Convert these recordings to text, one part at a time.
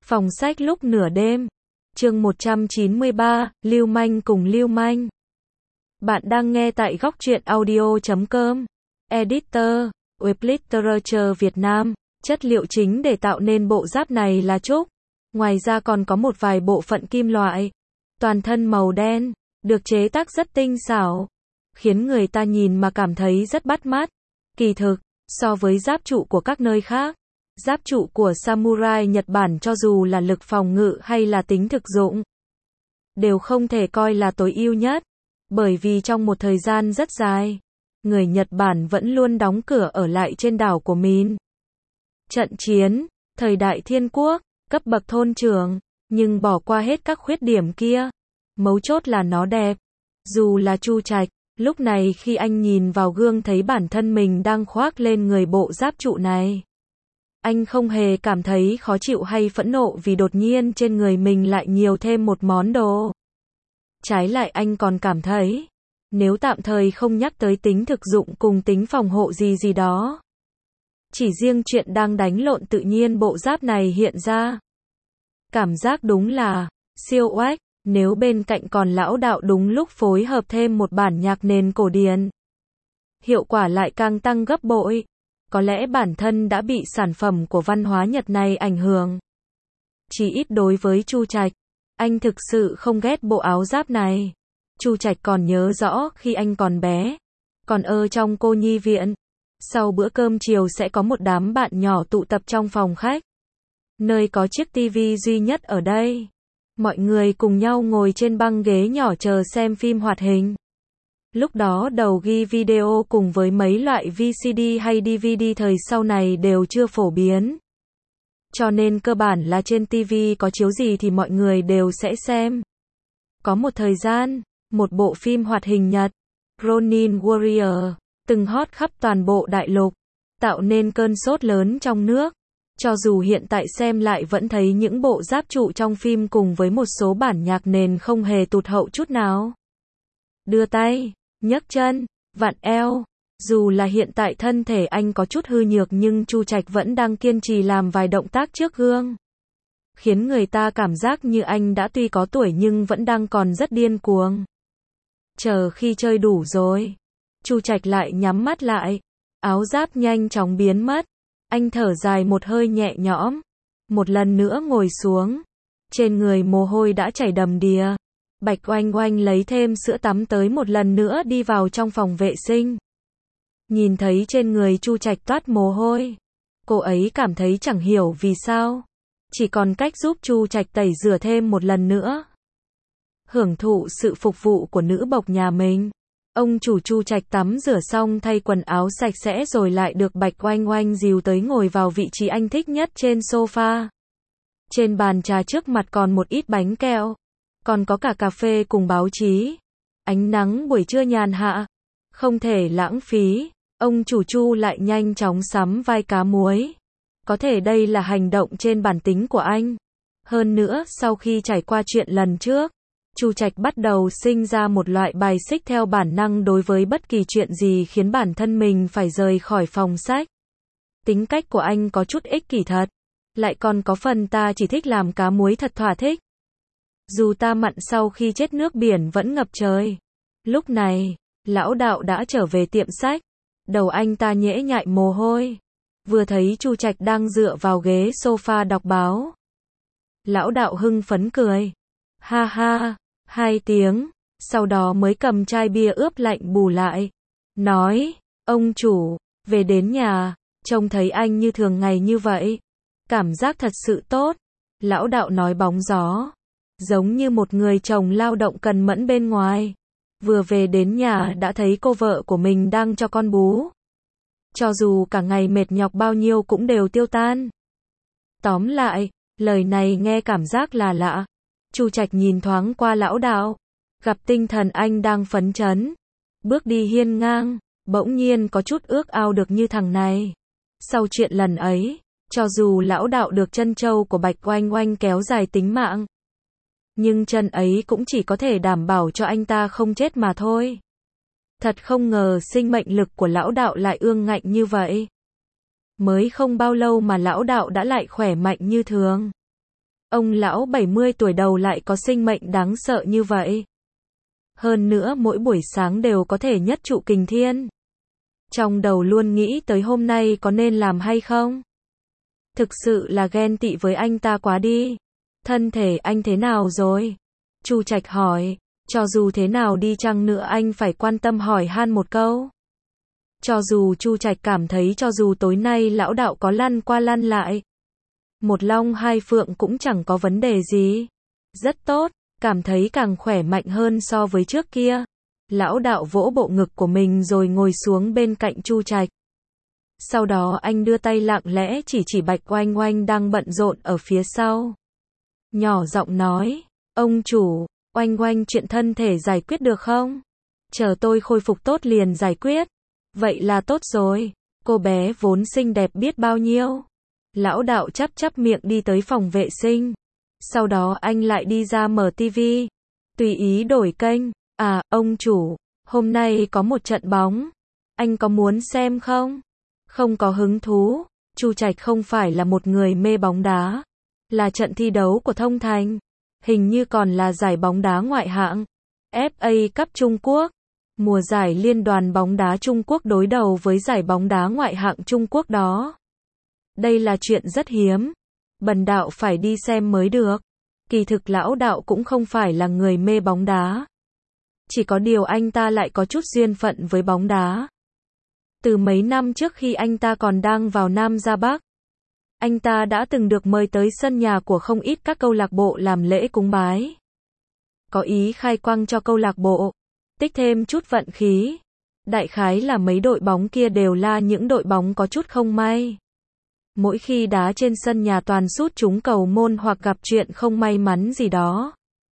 Phòng sách lúc nửa đêm. Chương 193, Lưu manh cùng Lưu manh. Bạn đang nghe tại góc truyện audio.com. Editor, Web Literature Việt Nam. Chất liệu chính để tạo nên bộ giáp này là trúc. Ngoài ra còn có một vài bộ phận kim loại. Toàn thân màu đen, được chế tác rất tinh xảo, khiến người ta nhìn mà cảm thấy rất bắt mắt. Kỳ thực, so với giáp trụ của các nơi khác, giáp trụ của samurai Nhật Bản cho dù là lực phòng ngự hay là tính thực dụng, đều không thể coi là tối ưu nhất. Bởi vì trong một thời gian rất dài, người Nhật Bản vẫn luôn đóng cửa ở lại trên đảo của mình. Trận chiến, thời đại thiên quốc, cấp bậc thôn trưởng, nhưng bỏ qua hết các khuyết điểm kia. Mấu chốt là nó đẹp. Dù là Chu Trạch, lúc này khi anh nhìn vào gương thấy bản thân mình đang khoác lên người bộ giáp trụ này, anh không hề cảm thấy khó chịu hay phẫn nộ vì đột nhiên trên người mình lại nhiều thêm một món đồ. Trái lại anh còn cảm thấy, nếu tạm thời không nhắc tới tính thực dụng cùng tính phòng hộ gì đó, chỉ riêng chuyện đang đánh lộn tự nhiên bộ giáp này hiện ra, cảm giác đúng là siêu oách. Nếu bên cạnh còn lão đạo đúng lúc phối hợp thêm một bản nhạc nền cổ điển, hiệu quả lại càng tăng gấp bội. Có lẽ bản thân đã bị sản phẩm của văn hóa Nhật này ảnh hưởng. Chỉ ít đối với Chu Trạch, anh thực sự không ghét bộ áo giáp này. Chu Trạch còn nhớ rõ khi anh còn bé, còn ở trong cô nhi viện, sau bữa cơm chiều sẽ có một đám bạn nhỏ tụ tập trong phòng khách, nơi có chiếc tivi duy nhất ở đây. Mọi người cùng nhau ngồi trên băng ghế nhỏ chờ xem phim hoạt hình. Lúc đó đầu ghi video cùng với mấy loại VCD hay DVD thời sau này đều chưa phổ biến. Cho nên cơ bản là trên TV có chiếu gì thì mọi người đều sẽ xem. Có một thời gian, một bộ phim hoạt hình Nhật, Ronin Warrior, từng hot khắp toàn bộ đại lục, tạo nên cơn sốt lớn trong nước. Cho dù hiện tại xem lại vẫn thấy những bộ giáp trụ trong phim cùng với một số bản nhạc nền không hề tụt hậu chút nào. Đưa tay, nhấc chân, vặn eo. Dù là hiện tại thân thể anh có chút hư nhược nhưng Chu Trạch vẫn đang kiên trì làm vài động tác trước gương, khiến người ta cảm giác như anh đã tuy có tuổi nhưng vẫn đang còn rất điên cuồng. Chờ khi chơi đủ rồi, Chu Trạch lại nhắm mắt lại, áo giáp nhanh chóng biến mất. Anh thở dài một hơi nhẹ nhõm, một lần nữa ngồi xuống. Trên người mồ hôi đã chảy đầm đìa. Bạch Oanh Oanh lấy thêm sữa tắm tới một lần nữa đi vào trong phòng vệ sinh. Nhìn thấy trên người Chu Trạch toát mồ hôi, cô ấy cảm thấy chẳng hiểu vì sao, chỉ còn cách giúp Chu Trạch tẩy rửa thêm một lần nữa. Hưởng thụ sự phục vụ của nữ bộc nhà mình, ông chủ Chu Trạch tắm rửa xong thay quần áo sạch sẽ rồi lại được Bạch Oanh Oanh dìu tới ngồi vào vị trí anh thích nhất trên sofa. Trên bàn trà trước mặt còn một ít bánh kẹo, còn có cả cà phê cùng báo chí. Ánh nắng buổi trưa nhàn hạ, không thể lãng phí. Ông chủ Chu lại nhanh chóng sắm vai cá muối. Có thể đây là hành động trên bản tính của anh. Hơn nữa, sau khi trải qua chuyện lần trước, Chu Trạch bắt đầu sinh ra một loại bài xích theo bản năng đối với bất kỳ chuyện gì khiến bản thân mình phải rời khỏi phòng sách. Tính cách của anh có chút ích kỷ thật, lại còn có phần ta chỉ thích làm cá muối thật thỏa thích. Dù ta mặn sau khi chết nước biển vẫn ngập trời. Lúc này, lão đạo đã trở về tiệm sách, đầu anh ta nhễ nhại mồ hôi. Vừa thấy Chu Trạch đang dựa vào ghế sofa đọc báo, lão đạo hưng phấn cười. Ha ha, 2 tiếng, sau đó mới cầm chai bia ướp lạnh bù lại. Nói, ông chủ, về đến nhà, trông thấy anh như thường ngày như vậy. Cảm giác thật sự tốt. Lão đạo nói bóng gió, giống như một người chồng lao động cần mẫn bên ngoài. Vừa về đến nhà đã thấy cô vợ của mình đang cho con bú. Cho dù cả ngày mệt nhọc bao nhiêu cũng đều tiêu tan. Tóm lại, lời này nghe cảm giác là lạ. Chu Trạch nhìn thoáng qua lão đạo, gặp tinh thần anh đang phấn chấn, bước đi hiên ngang, bỗng nhiên có chút ước ao được như thằng này. Sau chuyện lần ấy, cho dù lão đạo được chân trâu của Bạch Oanh Oanh kéo dài tính mạng, nhưng chân ấy cũng chỉ có thể đảm bảo cho anh ta không chết mà thôi. Thật không ngờ sinh mệnh lực của lão đạo lại ương ngạnh như vậy. Mới không bao lâu mà lão đạo đã lại khỏe mạnh như thường. Ông lão 70 tuổi đầu lại có sinh mệnh đáng sợ như vậy. Hơn nữa mỗi buổi sáng đều có thể nhất trụ kình thiên. Trong đầu luôn nghĩ tới hôm nay có nên làm hay không. Thực sự là ghen tị với anh ta quá đi. Thân thể anh thế nào rồi? Chu Trạch hỏi. Cho dù thế nào đi chăng nữa anh phải quan tâm hỏi han một câu. Cho dù Chu Trạch cảm thấy cho dù tối nay lão đạo có lăn qua lăn lại, một long hai phượng cũng chẳng có vấn đề gì. Rất tốt, cảm thấy càng khỏe mạnh hơn so với trước kia. Lão đạo vỗ bộ ngực của mình rồi ngồi xuống bên cạnh Chu Trạch. Sau đó anh đưa tay lặng lẽ chỉ Bạch Oanh Oanh đang bận rộn ở phía sau. Nhỏ giọng nói, ông chủ, Oanh Oanh chuyện thân thể giải quyết được không? Chờ tôi khôi phục tốt liền giải quyết. Vậy là tốt rồi, cô bé vốn xinh đẹp biết bao nhiêu. Lão đạo chắp miệng đi tới phòng vệ sinh. Sau đó anh lại đi ra mở tivi. Tùy ý đổi kênh. À, ông chủ, hôm nay có một trận bóng. Anh có muốn xem không? Không có hứng thú. Chu Trạch không phải là một người mê bóng đá. Là trận thi đấu của Thông Thành. Hình như còn là giải bóng đá ngoại hạng. FA Cup Trung Quốc. Mùa giải Liên đoàn bóng đá Trung Quốc đối đầu với giải bóng đá ngoại hạng Trung Quốc đó. Đây là chuyện rất hiếm. Bần đạo phải đi xem mới được. Kỳ thực lão đạo cũng không phải là người mê bóng đá. Chỉ có điều anh ta lại có chút duyên phận với bóng đá. Từ mấy năm trước khi anh ta còn đang vào Nam ra Bắc, anh ta đã từng được mời tới sân nhà của không ít các câu lạc bộ làm lễ cúng bái. Có ý khai quang cho câu lạc bộ, tích thêm chút vận khí. Đại khái là mấy đội bóng kia đều là những đội bóng có chút không may. Mỗi khi đá trên sân nhà toàn sút trúng cầu môn hoặc gặp chuyện không may mắn gì đó.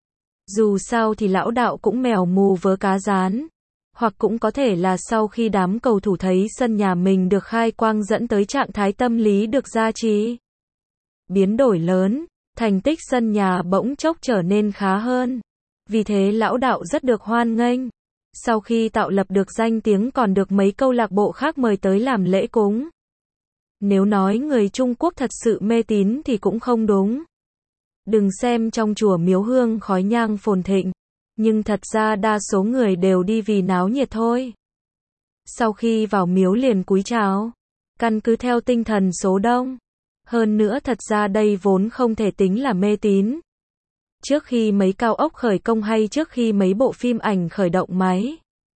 Dù sao thì lão đạo cũng mèo mù vớ cá rán. Hoặc cũng có thể là sau khi đám cầu thủ thấy sân nhà mình được khai quang dẫn tới trạng thái tâm lý được gia trì. Biến đổi lớn, thành tích sân nhà bỗng chốc trở nên khá hơn. Vì thế lão đạo rất được hoan nghênh. Sau khi tạo lập được danh tiếng còn được mấy câu lạc bộ khác mời tới làm lễ cúng. Nếu nói người Trung Quốc thật sự mê tín thì cũng không đúng. Đừng xem trong chùa miếu hương khói nhang phồn thịnh, nhưng thật ra đa số người đều đi vì náo nhiệt thôi. Sau khi vào miếu liền cúi chào, căn cứ theo tinh thần số đông. Hơn nữa thật ra đây vốn không thể tính là mê tín. Trước khi mấy cao ốc khởi công hay trước khi mấy bộ phim ảnh khởi động máy,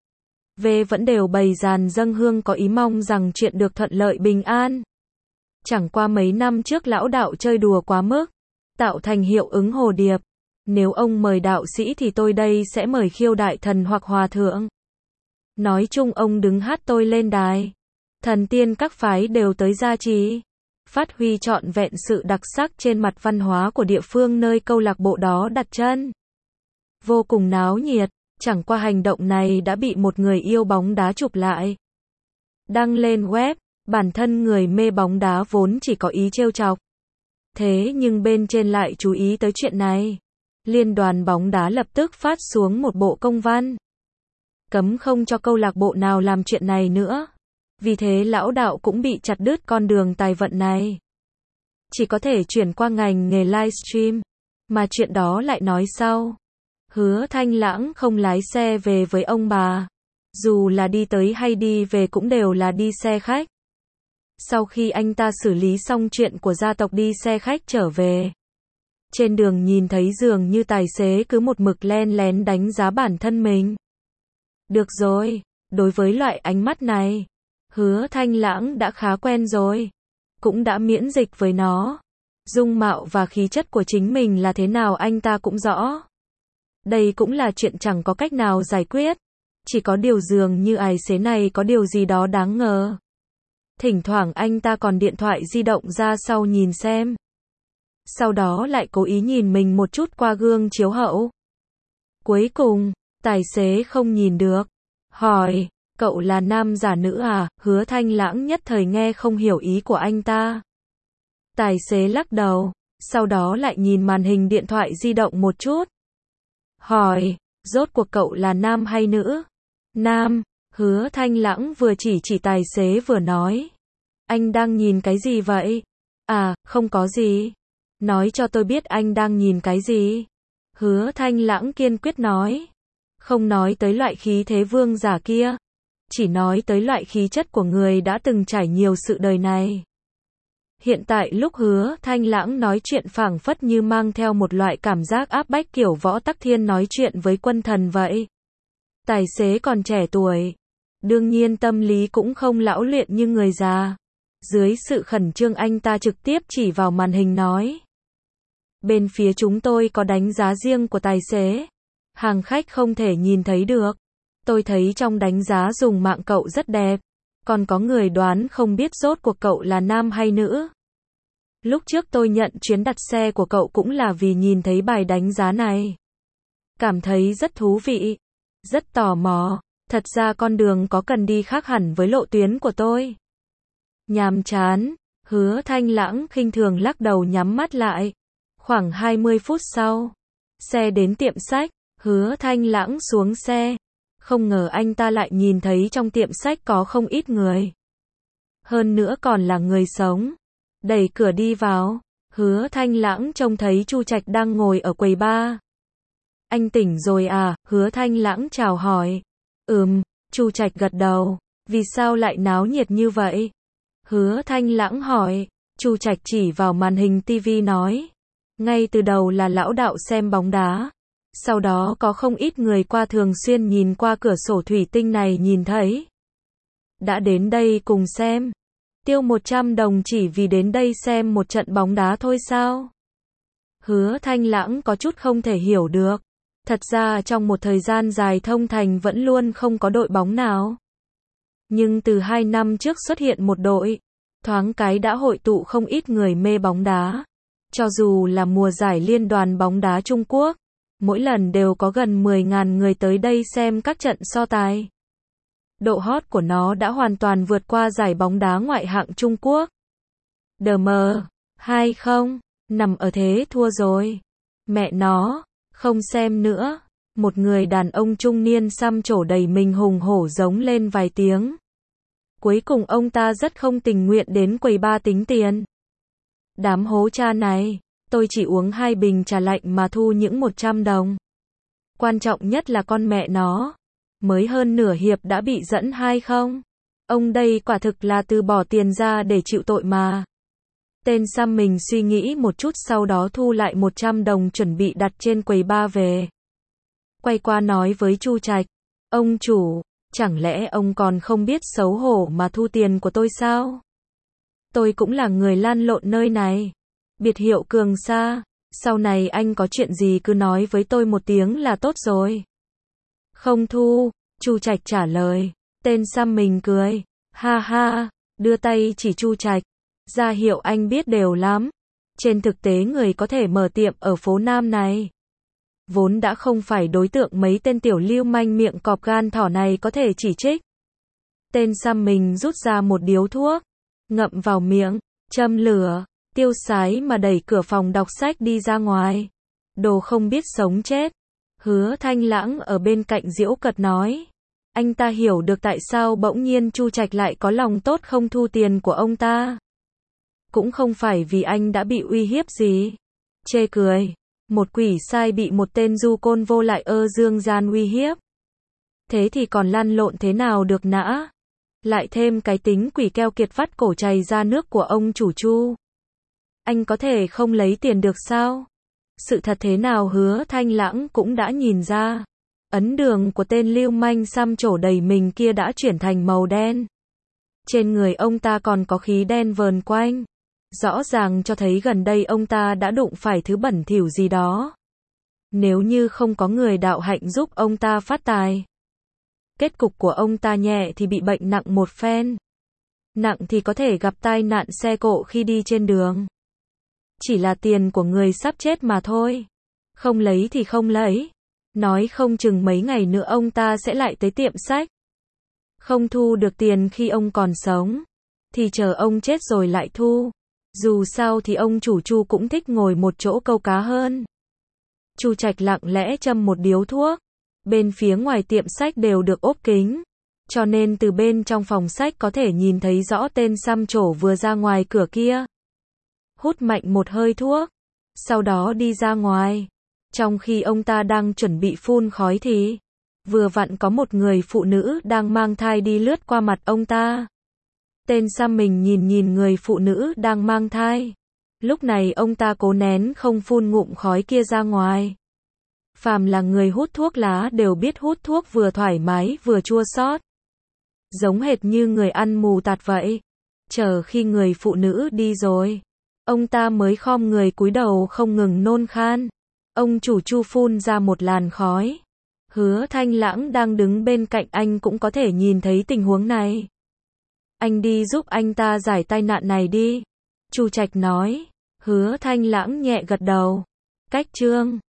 vẫn đều bày dàn dâng hương có ý mong rằng chuyện được thuận lợi bình an. Chẳng qua mấy năm trước lão đạo chơi đùa quá mức, tạo thành hiệu ứng hồ điệp. Nếu ông mời đạo sĩ thì tôi đây sẽ mời khiêu đại thần hoặc hòa thượng. Nói chung ông đứng hát tôi lên đài. Thần tiên các phái đều tới gia trì. Phát huy trọn vẹn sự đặc sắc trên mặt văn hóa của địa phương nơi câu lạc bộ đó đặt chân. Vô cùng náo nhiệt, chẳng qua hành động này đã bị một người yêu bóng đá chụp lại. Đăng lên web, bản thân người mê bóng đá vốn chỉ có ý trêu chọc. Thế nhưng bên trên lại chú ý tới chuyện này. Liên đoàn bóng đá lập tức phát xuống một bộ công văn. Cấm không cho câu lạc bộ nào làm chuyện này nữa. Vì thế lão đạo cũng bị chặt đứt con đường tài vận này. Chỉ có thể chuyển qua ngành nghề livestream. Mà chuyện đó lại nói sau. Hứa Thanh Lãng không lái xe về với ông bà. Dù là đi tới hay đi về cũng đều là đi xe khách. Sau khi anh ta xử lý xong chuyện của gia tộc đi xe khách trở về. Trên đường nhìn thấy dường như tài xế cứ một mực len lén đánh giá bản thân mình. Được rồi, đối với loại ánh mắt này, Hứa Thanh Lãng đã khá quen rồi. Cũng đã miễn dịch với nó. Dung mạo và khí chất của chính mình là thế nào anh ta cũng rõ. Đây cũng là chuyện chẳng có cách nào giải quyết. Chỉ có điều dường như tài xế này có điều gì đó đáng ngờ. Thỉnh thoảng anh ta còn điện thoại di động ra sau nhìn xem. Sau đó lại cố ý nhìn mình một chút qua gương chiếu hậu. Cuối cùng, tài xế không nhìn được. Hỏi, cậu là nam giả nữ à? Hứa Thanh Lãng nhất thời nghe không hiểu ý của anh ta. Tài xế lắc đầu, sau đó lại nhìn màn hình điện thoại di động một chút. Hỏi, rốt cuộc cậu là nam hay nữ? Nam, Hứa Thanh Lãng vừa chỉ tài xế vừa nói. Anh đang nhìn cái gì vậy? À, không có gì. Nói cho tôi biết anh đang nhìn cái gì. Hứa Thanh Lãng kiên quyết nói. Không nói tới loại khí thế vương giả kia. Chỉ nói tới loại khí chất của người đã từng trải nhiều sự đời này. Hiện tại lúc Hứa Thanh Lãng nói chuyện phảng phất như mang theo một loại cảm giác áp bách kiểu Võ Tắc Thiên nói chuyện với quân thần vậy. Tài xế còn trẻ tuổi. Đương nhiên tâm lý cũng không lão luyện như người già. Dưới sự khẩn trương anh ta trực tiếp chỉ vào màn hình nói. Bên phía chúng tôi có đánh giá riêng của tài xế. Hàng khách không thể nhìn thấy được. Tôi thấy trong đánh giá dùng mạng cậu rất đẹp. Còn có người đoán không biết rốt cuộc cậu là nam hay nữ. Lúc trước tôi nhận chuyến đặt xe của cậu cũng là vì nhìn thấy bài đánh giá này. Cảm thấy rất thú vị. Rất tò mò. Thật ra con đường có cần đi khác hẳn với lộ tuyến của tôi. Nhàm chán. Hứa Thanh Lãng khinh thường lắc đầu nhắm mắt lại. Khoảng 20 phút sau. Xe đến tiệm sách. Hứa Thanh Lãng xuống xe. Không ngờ anh ta lại nhìn thấy trong tiệm sách có không ít người. Hơn nữa còn là người sống. Đẩy cửa đi vào. Hứa Thanh Lãng trông thấy Chu Trạch đang ngồi ở quầy bar. Anh tỉnh rồi à? Hứa Thanh Lãng chào hỏi. Chu Trạch gật đầu. Vì sao lại náo nhiệt như vậy? Hứa Thanh Lãng hỏi. Chu Trạch chỉ vào màn hình tivi nói. Ngay từ đầu là lão đạo xem bóng đá. Sau đó có không ít người qua thường xuyên nhìn qua cửa sổ thủy tinh này nhìn thấy. Đã đến đây cùng xem. Tiêu 100 đồng chỉ vì đến đây xem một trận bóng đá thôi sao? Hứa Thanh Lãng có chút không thể hiểu được. Thật ra trong một thời gian dài Thông Thành vẫn luôn không có đội bóng nào. Nhưng từ 2 năm trước xuất hiện một đội. Thoáng cái đã hội tụ không ít người mê bóng đá. Cho dù là mùa giải Liên đoàn bóng đá Trung Quốc. Mỗi lần đều có gần 10.000 người tới đây xem các trận so tài. Độ hot của nó đã hoàn toàn vượt qua giải bóng đá ngoại hạng Trung Quốc. DM20, nằm ở thế thua rồi. Mẹ nó, không xem nữa. Một người đàn ông trung niên xăm trổ đầy mình hùng hổ giống lên vài tiếng. Cuối cùng ông ta rất không tình nguyện đến quầy bar tính tiền. Đám hố cha này. Tôi chỉ uống 2 bình trà lạnh mà thu những 100 đồng. Quan trọng nhất là con mẹ nó. Mới hơn nửa hiệp đã bị dẫn 2 không? Ông đây quả thực là từ bỏ tiền ra để chịu tội mà. Tên xăm mình suy nghĩ một chút sau đó thu lại 100 đồng chuẩn bị đặt trên quầy bar về. Quay qua nói với Chu Trạch. Ông chủ, chẳng lẽ ông còn không biết xấu hổ mà thu tiền của tôi sao? Tôi cũng là người lan lộn nơi này. Biệt hiệu Cường Sa, sau này anh có chuyện gì cứ nói với tôi một tiếng là tốt rồi. Không thu, Chu Trạch trả lời. Tên xăm mình cười. Ha ha, đưa tay chỉ Chu Trạch. Ra hiệu anh biết đều lắm. Trên thực tế người có thể mở tiệm ở phố Nam này. Vốn đã không phải đối tượng mấy tên tiểu lưu manh miệng cọp gan thỏ này có thể chỉ trích. Tên xăm mình rút ra một điếu thuốc. Ngậm vào miệng, châm lửa. Tiêu sái mà đẩy cửa phòng đọc sách đi ra ngoài. Đồ không biết sống chết. Hứa Thanh Lãng ở bên cạnh giễu cợt nói. Anh ta hiểu được tại sao bỗng nhiên Chu Trạch lại có lòng tốt không thu tiền của ông ta. Cũng không phải vì anh đã bị uy hiếp gì. Chê cười. Một quỷ sai bị một tên du côn vô lại dương gian uy hiếp. Thế thì còn lăn lộn thế nào được nã. Lại thêm cái tính quỷ keo kiệt vắt cổ chảy ra nước của ông chủ Chu. Anh có thể không lấy tiền được sao? Sự thật thế nào Hứa Thanh Lãng cũng đã nhìn ra. Ấn đường của tên lưu manh xăm trổ đầy mình kia đã chuyển thành màu đen. Trên người ông ta còn có khí đen vờn quanh. Rõ ràng cho thấy gần đây ông ta đã đụng phải thứ bẩn thỉu gì đó. Nếu như không có người đạo hạnh giúp ông ta phát tài. Kết cục của ông ta nhẹ thì bị bệnh nặng một phen. Nặng thì có thể gặp tai nạn xe cộ khi đi trên đường. Chỉ là tiền của người sắp chết mà thôi. Không lấy thì không lấy. Nói không chừng mấy ngày nữa ông ta sẽ lại tới tiệm sách. Không thu được tiền khi ông còn sống. Thì chờ ông chết rồi lại thu. Dù sao thì ông chủ Chu cũng thích ngồi một chỗ câu cá hơn. Chu Trạch lặng lẽ châm một điếu thuốc. Bên phía ngoài tiệm sách đều được ốp kính. Cho nên từ bên trong phòng sách có thể nhìn thấy rõ tên xăm trổ vừa ra ngoài cửa kia. Hút mạnh một hơi thuốc. sau đó đi ra ngoài. Trong khi ông ta đang chuẩn bị phun khói thì vừa vặn có một người phụ nữ đang mang thai đi lướt qua mặt ông ta. Tên Sam mình nhìn người phụ nữ đang mang thai. Lúc này ông ta cố nén không phun ngụm khói kia ra ngoài. Phàm là người hút thuốc lá đều biết hút thuốc vừa thoải mái vừa chua xót. Giống hệt như người ăn mù tạt vậy. Chờ khi người phụ nữ đi rồi, ông ta mới khom người cúi đầu không ngừng nôn khan. Ông chủ Chu phun ra một làn khói. Hứa Thanh Lãng đang đứng bên cạnh anh cũng có thể nhìn thấy tình huống này. Anh đi giúp anh ta giải tai nạn này đi. Chu Trạch nói. Hứa Thanh Lãng nhẹ gật đầu. Cách chương